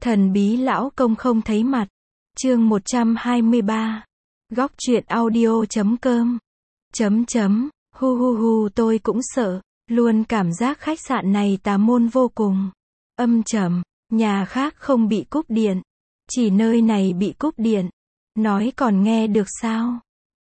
Thần bí lão công không thấy mặt. Chương 123. Góc truyện audio.com. Hu hu hu, tôi cũng sợ, luôn cảm giác khách sạn này tà môn vô cùng. Âm trầm, nhà khác không bị cúp điện, chỉ nơi này bị cúp điện. Nói còn nghe được sao?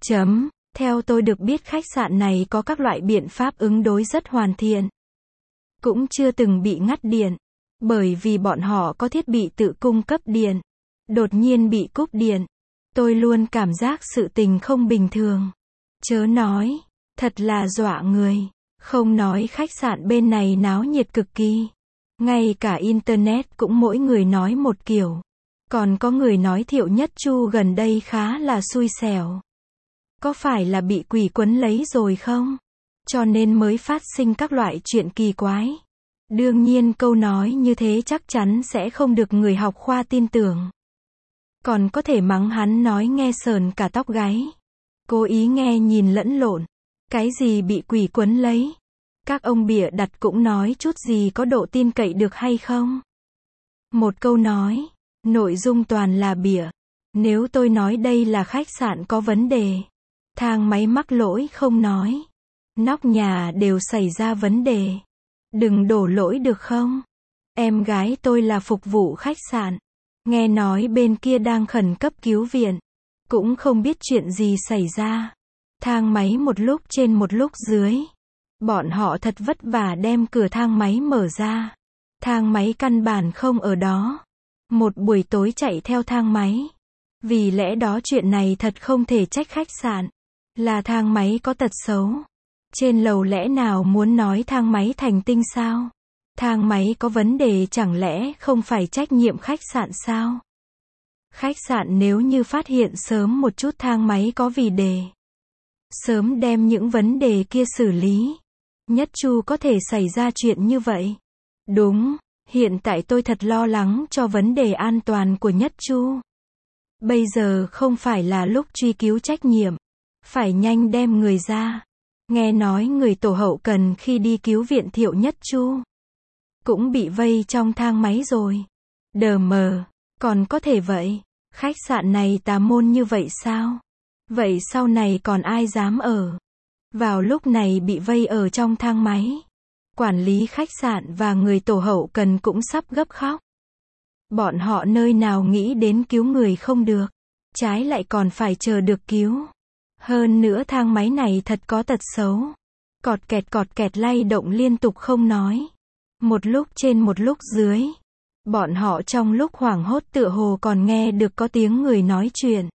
Theo tôi được biết khách sạn này có các loại biện pháp ứng đối rất hoàn thiện. Cũng chưa từng bị ngắt điện, bởi vì bọn họ có thiết bị tự cung cấp điện. Đột nhiên bị cúp điện, tôi luôn cảm giác sự tình không bình thường. Chớ nói, thật là dọa người. Không nói khách sạn bên này náo nhiệt cực kỳ. Ngay cả internet cũng mỗi người nói một kiểu. Còn có người nói Thiệu Nhất Chu gần đây khá là xui xẻo. Có phải là bị quỷ quấn lấy rồi không? Cho nên mới phát sinh các loại chuyện kỳ quái. Đương nhiên câu nói như thế chắc chắn sẽ không được người học khoa tin tưởng. Còn có thể mắng hắn nói nghe sờn cả tóc gáy. Cố ý nghe nhìn lẫn lộn. Cái gì bị quỷ quấn lấy? Các ông bịa đặt cũng nói chút gì có độ tin cậy được hay không? Một câu nói, nội dung toàn là bịa. Nếu tôi nói đây là khách sạn có vấn đề, thang máy mắc lỗi không nói, nóc nhà đều xảy ra vấn đề, đừng đổ lỗi được không? Em gái tôi là phục vụ khách sạn, nghe nói bên kia đang khẩn cấp cứu viện, cũng không biết chuyện gì xảy ra. Thang máy một lúc trên một lúc dưới. Bọn họ thật vất vả đem cửa thang máy mở ra. Thang máy căn bản không ở đó. Một buổi tối chạy theo thang máy. Vì lẽ đó chuyện này thật không thể trách khách sạn. Là thang máy có tật xấu. Trên lầu lẽ nào muốn nói thang máy thành tinh sao? Thang máy có vấn đề chẳng lẽ không phải trách nhiệm khách sạn sao? Khách sạn nếu như phát hiện sớm một chút thang máy có vì đề, sớm đem những vấn đề kia xử lý, Nhất Chu có thể xảy ra chuyện như vậy. Đúng, hiện tại tôi thật lo lắng cho vấn đề an toàn của Nhất Chu. Bây giờ không phải là lúc truy cứu trách nhiệm, phải nhanh đem người ra. Nghe nói người tổ hậu cần khi đi cứu viện Thiệu Nhất Chu cũng bị vây trong thang máy rồi. Đờ mờ, còn có thể vậy? Khách sạn này tà môn như vậy sao? Vậy sau này còn ai dám ở? Vào lúc này bị vây ở trong thang máy. Quản lý khách sạn và người tổ hậu cần cũng sắp gấp khóc. Bọn họ nơi nào nghĩ đến cứu người không được, trái lại còn phải chờ được cứu. Hơn nữa thang máy này thật có tật xấu. Cọt kẹt lay động liên tục không nói. Một lúc trên một lúc dưới. Bọn họ trong lúc hoảng hốt tựa hồ còn nghe được có tiếng người nói chuyện.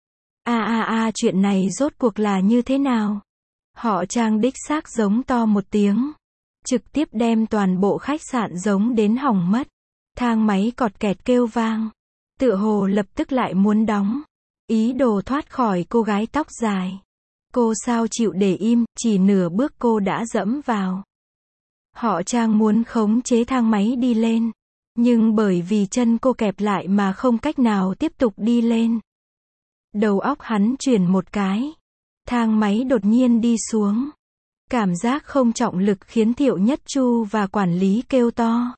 Chuyện này rốt cuộc là như thế nào? Họ Trang đích xác giống to một tiếng. Trực tiếp đem toàn bộ khách sạn giống đến hỏng mất. Thang máy cọt kẹt kêu vang. Tựa hồ lập tức lại muốn đóng. Ý đồ thoát khỏi cô gái tóc dài. Cô sao chịu để im, chỉ nửa bước cô đã dẫm vào. Họ Trang muốn khống chế thang máy đi lên. Nhưng bởi vì chân cô kẹp lại mà không cách nào tiếp tục đi lên. Đầu óc hắn chuyển một cái. Thang máy đột nhiên đi xuống. Cảm giác không trọng lực khiến Thiệu Nhất Chu và quản lý kêu to.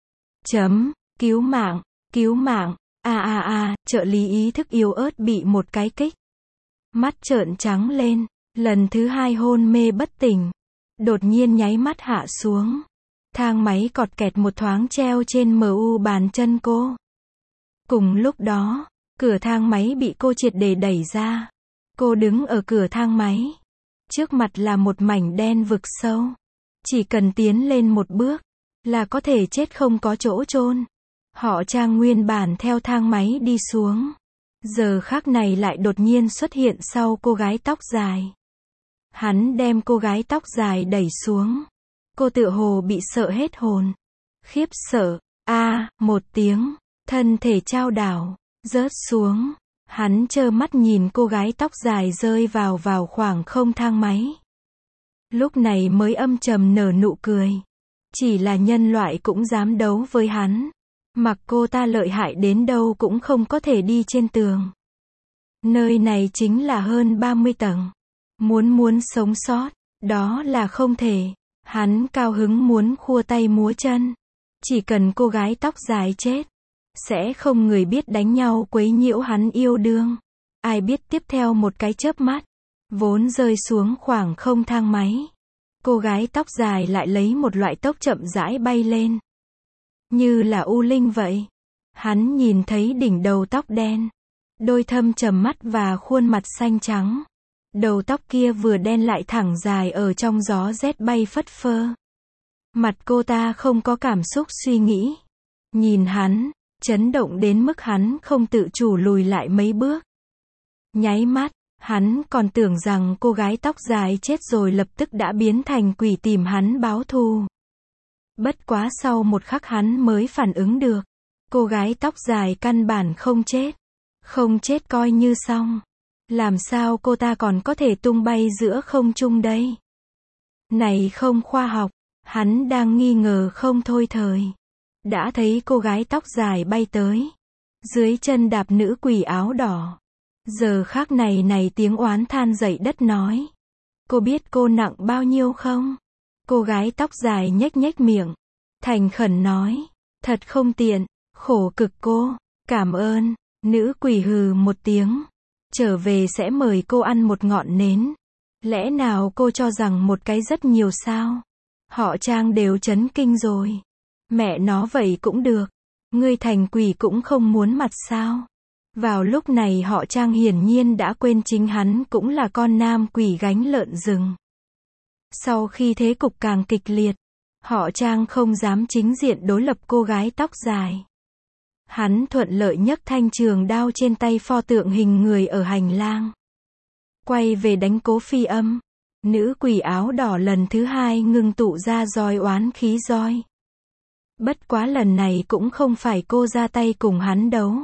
Cứu mạng, cứu mạng, trợ lý ý thức yếu ớt bị một cái kích. Mắt trợn trắng lên, lần thứ hai hôn mê bất tỉnh. Đột nhiên nháy mắt hạ xuống. Thang máy cọt kẹt một thoáng treo trên mu bàn chân cô. Cùng lúc đó, cửa thang máy bị cô triệt để đẩy ra. Cô đứng ở cửa thang máy. Trước mặt là một mảnh đen vực sâu. Chỉ cần tiến lên một bước, là có thể chết không có chỗ chôn. Họ Trang nguyên bản theo thang máy đi xuống. Giờ khắc này lại đột nhiên xuất hiện sau cô gái tóc dài. Hắn đem cô gái tóc dài đẩy xuống. Cô tựa hồ bị sợ hết hồn. Khiếp sợ, một tiếng, thân thể chao đảo, rớt xuống. Hắn trơ mắt nhìn cô gái tóc dài rơi vào khoảng không thang máy. Lúc này mới âm trầm nở nụ cười. Chỉ là nhân loại cũng dám đấu với hắn. Mặc cô ta lợi hại đến đâu cũng không có thể đi trên tường. Nơi này chính là hơn 30 tầng. Muốn sống sót, đó là không thể. Hắn cao hứng muốn khua tay múa chân. Chỉ cần cô gái tóc dài chết, Sẽ không người biết đánh nhau quấy nhiễu hắn yêu đương. Ai biết tiếp theo một cái chớp mắt, vốn rơi xuống khoảng không thang máy. Cô gái tóc dài lại lấy một loại tốc chậm rãi bay lên. Như là u linh vậy. Hắn nhìn thấy đỉnh đầu tóc đen, đôi thâm trầm mắt và khuôn mặt xanh trắng. Đầu tóc kia vừa đen lại thẳng dài ở trong gió rét bay phất phơ. Mặt cô ta không có cảm xúc suy nghĩ. Nhìn hắn, chấn động đến mức hắn không tự chủ lùi lại mấy bước. Nháy mắt, hắn còn tưởng rằng cô gái tóc dài chết rồi lập tức đã biến thành quỷ tìm hắn báo thù. Bất quá sau một khắc hắn mới phản ứng được. Cô gái tóc dài căn bản không chết. Không chết coi như xong. Làm sao cô ta còn có thể tung bay giữa không trung đây? Này không khoa học. Hắn đang nghi ngờ không thôi thời. Đã thấy cô gái tóc dài bay tới. Dưới chân đạp nữ quỷ áo đỏ. Giờ khắc này tiếng oán than dậy đất nói. Cô biết cô nặng bao nhiêu không? Cô gái tóc dài nhếch nhếch miệng. Thành khẩn nói. Thật không tiện. Khổ cực cô. Cảm ơn. Nữ quỷ hừ một tiếng. Trở về sẽ mời cô ăn một ngọn nến. Lẽ nào cô cho rằng một cái rất nhiều sao? Họ Trang đều chấn kinh rồi. Mẹ nó vậy cũng được. Ngươi thành quỷ cũng không muốn mặt sao? Vào lúc này họ Trang hiển nhiên đã quên chính hắn cũng là con nam quỷ gánh lợn rừng. Sau khi thế cục càng kịch liệt, họ Trang không dám chính diện đối lập cô gái tóc dài. Hắn thuận lợi nhấc thanh trường đao trên tay pho tượng hình người ở hành lang. Quay về đánh Cố Phi Âm. Nữ quỷ áo đỏ lần thứ hai ngưng tụ ra roi oán khí roi. Bất quá lần này cũng không phải cô ra tay cùng hắn đấu.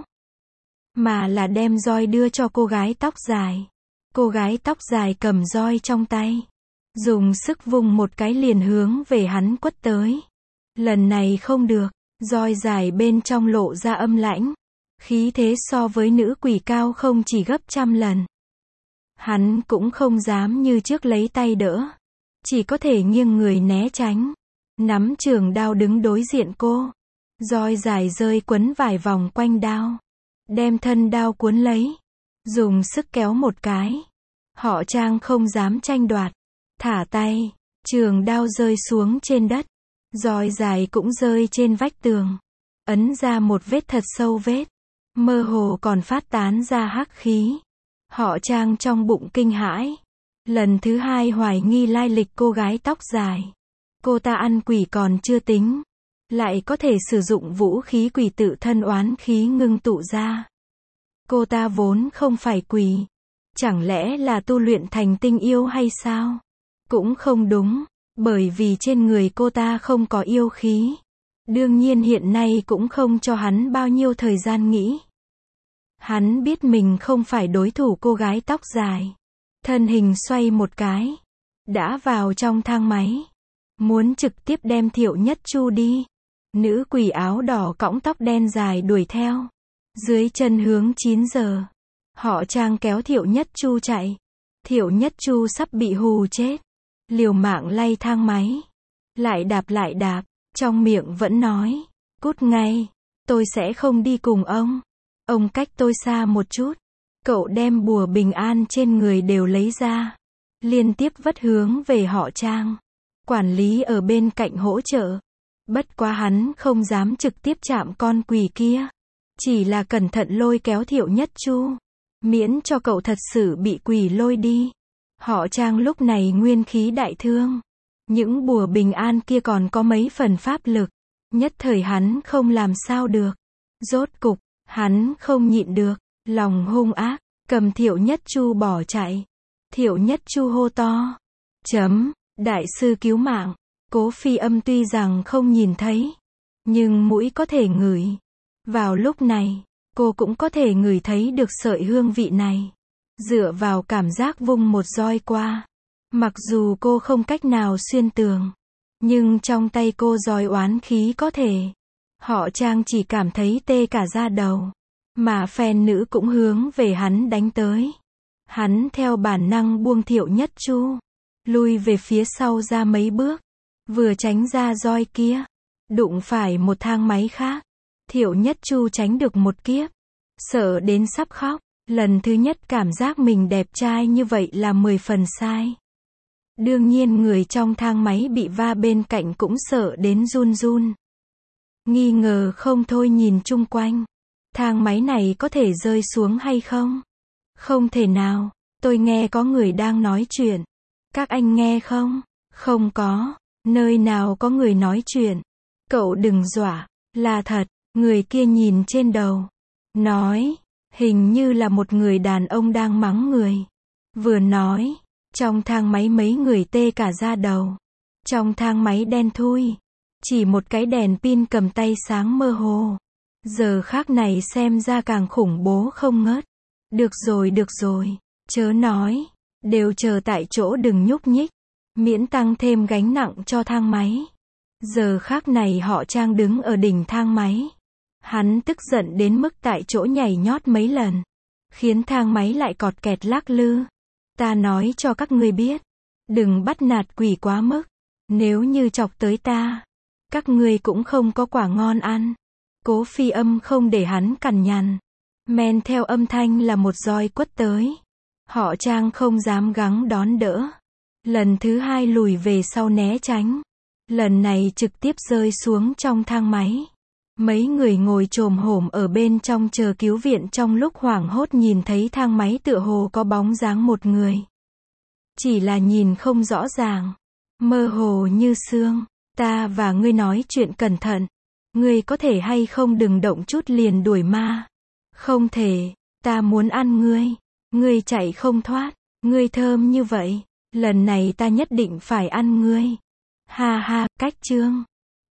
Mà là đem roi đưa cho cô gái tóc dài. Cô gái tóc dài cầm roi trong tay. Dùng sức vung một cái liền hướng về hắn quất tới. Lần này không được. Roi dài bên trong lộ ra âm lãnh. Khí thế so với nữ quỷ cao không chỉ gấp trăm lần. Hắn cũng không dám như trước lấy tay đỡ. Chỉ có thể nghiêng người né tránh. Nắm trường đao đứng đối diện cô. Roi dài rơi quấn vài vòng quanh đao. Đem thân đao cuốn lấy. Dùng sức kéo một cái. Họ Trang không dám tranh đoạt. Thả tay. Trường đao rơi xuống trên đất. Roi dài cũng rơi trên vách tường. Ấn ra một vết thật sâu vết. Mơ hồ còn phát tán ra hắc khí. Họ Trang trong bụng kinh hãi. Lần thứ hai hoài nghi lai lịch cô gái tóc dài. Cô ta ăn quỷ còn chưa tính. Lại có thể sử dụng vũ khí quỷ tự thân oán khí ngưng tụ ra. Cô ta vốn không phải quỷ. Chẳng lẽ là tu luyện thành tinh yêu hay sao? Cũng không đúng. Bởi vì trên người cô ta không có yêu khí. Đương nhiên hiện nay cũng không cho hắn bao nhiêu thời gian nghĩ. Hắn biết mình không phải đối thủ cô gái tóc dài. Thân hình xoay một cái. Đã vào trong thang máy. Muốn trực tiếp đem Thiệu Nhất Chu đi. Nữ quỷ áo đỏ cõng tóc đen dài đuổi theo. Dưới chân hướng 9 giờ. Họ Trang kéo Thiệu Nhất Chu chạy. Thiệu Nhất Chu sắp bị hù chết. Liều mạng lay thang máy. Lại đạp. Trong miệng vẫn nói. Cút ngay. Tôi sẽ không đi cùng ông. Ông cách tôi xa một chút. Cậu đem bùa bình an trên người đều lấy ra. Liên tiếp vất hướng về họ Trang. Quản lý ở bên cạnh hỗ trợ. Bất quá hắn không dám trực tiếp chạm con quỷ kia. Chỉ là cẩn thận lôi kéo Thiệu Nhất Chu. Miễn cho cậu thật sự bị quỷ lôi đi. Họ Trang lúc này nguyên khí đại thương. Những bùa bình an kia còn có mấy phần pháp lực. Nhất thời hắn không làm sao được. Rốt cục, hắn không nhịn được. Lòng hung ác, cầm Thiệu Nhất Chu bỏ chạy. Thiệu Nhất Chu hô to. Đại sư cứu mạng. Cố Phi Âm tuy rằng không nhìn thấy. Nhưng mũi có thể ngửi. Vào lúc này, cô cũng có thể ngửi thấy được sợi hương vị này. Dựa vào cảm giác vung một roi qua. Mặc dù cô không cách nào xuyên tường. Nhưng trong tay cô roi oán khí có thể. Họ Trang chỉ cảm thấy tê cả da đầu. Mà phen nữ cũng hướng về hắn đánh tới. Hắn theo bản năng buông Thiệu Nhất Chu. Lui về phía sau ra mấy bước. Vừa tránh ra roi kia. Đụng phải một thang máy khác. Thiệu Nhất Chu tránh được một kiếp. Sợ đến sắp khóc. Lần thứ nhất cảm giác mình đẹp trai như vậy là 10 phần sai. Đương nhiên người trong thang máy bị va bên cạnh cũng sợ đến run run. Nghi ngờ không thôi nhìn chung quanh. Thang máy này có thể rơi xuống hay không? Không thể nào. Tôi nghe có người đang nói chuyện. Các anh nghe không? Không có. Nơi nào có người nói chuyện? Cậu đừng dọa. Là thật. Người kia nhìn trên đầu. Nói. Hình như là một người đàn ông đang mắng người. Vừa nói. Trong thang máy mấy người tê cả da đầu. Trong thang máy đen thui. Chỉ một cái đèn pin cầm tay sáng mơ hồ. Giờ khác này xem ra càng khủng bố không ngớt. Được rồi. Chớ nói. Đều chờ tại chỗ đừng nhúc nhích. Miễn tăng thêm gánh nặng cho thang máy. Giờ khác này họ Trang đứng ở đỉnh thang máy. Hắn tức giận đến mức tại chỗ nhảy nhót mấy lần. Khiến thang máy lại cọt kẹt lắc lư. Ta nói cho các ngươi biết. Đừng bắt nạt quỷ quá mức. Nếu như chọc tới ta. Các ngươi cũng không có quả ngon ăn. Cố Phi Âm không để hắn cằn nhằn. Men theo âm thanh là một roi quất tới. Họ Trang không dám gắng đón đỡ. Lần thứ hai lùi về sau né tránh. Lần này trực tiếp rơi xuống trong thang máy. Mấy người ngồi chồm hổm ở bên trong chờ cứu viện trong lúc hoảng hốt nhìn thấy thang máy tựa hồ có bóng dáng một người. Chỉ là nhìn không rõ ràng. Mơ hồ như sương. Ta và ngươi nói chuyện cẩn thận. Ngươi có thể hay không đừng động chút liền đuổi ma. Không thể. Ta muốn ăn ngươi. Ngươi chạy không thoát. Ngươi thơm như vậy. Lần này ta nhất định phải ăn ngươi. Ha ha, cách chương.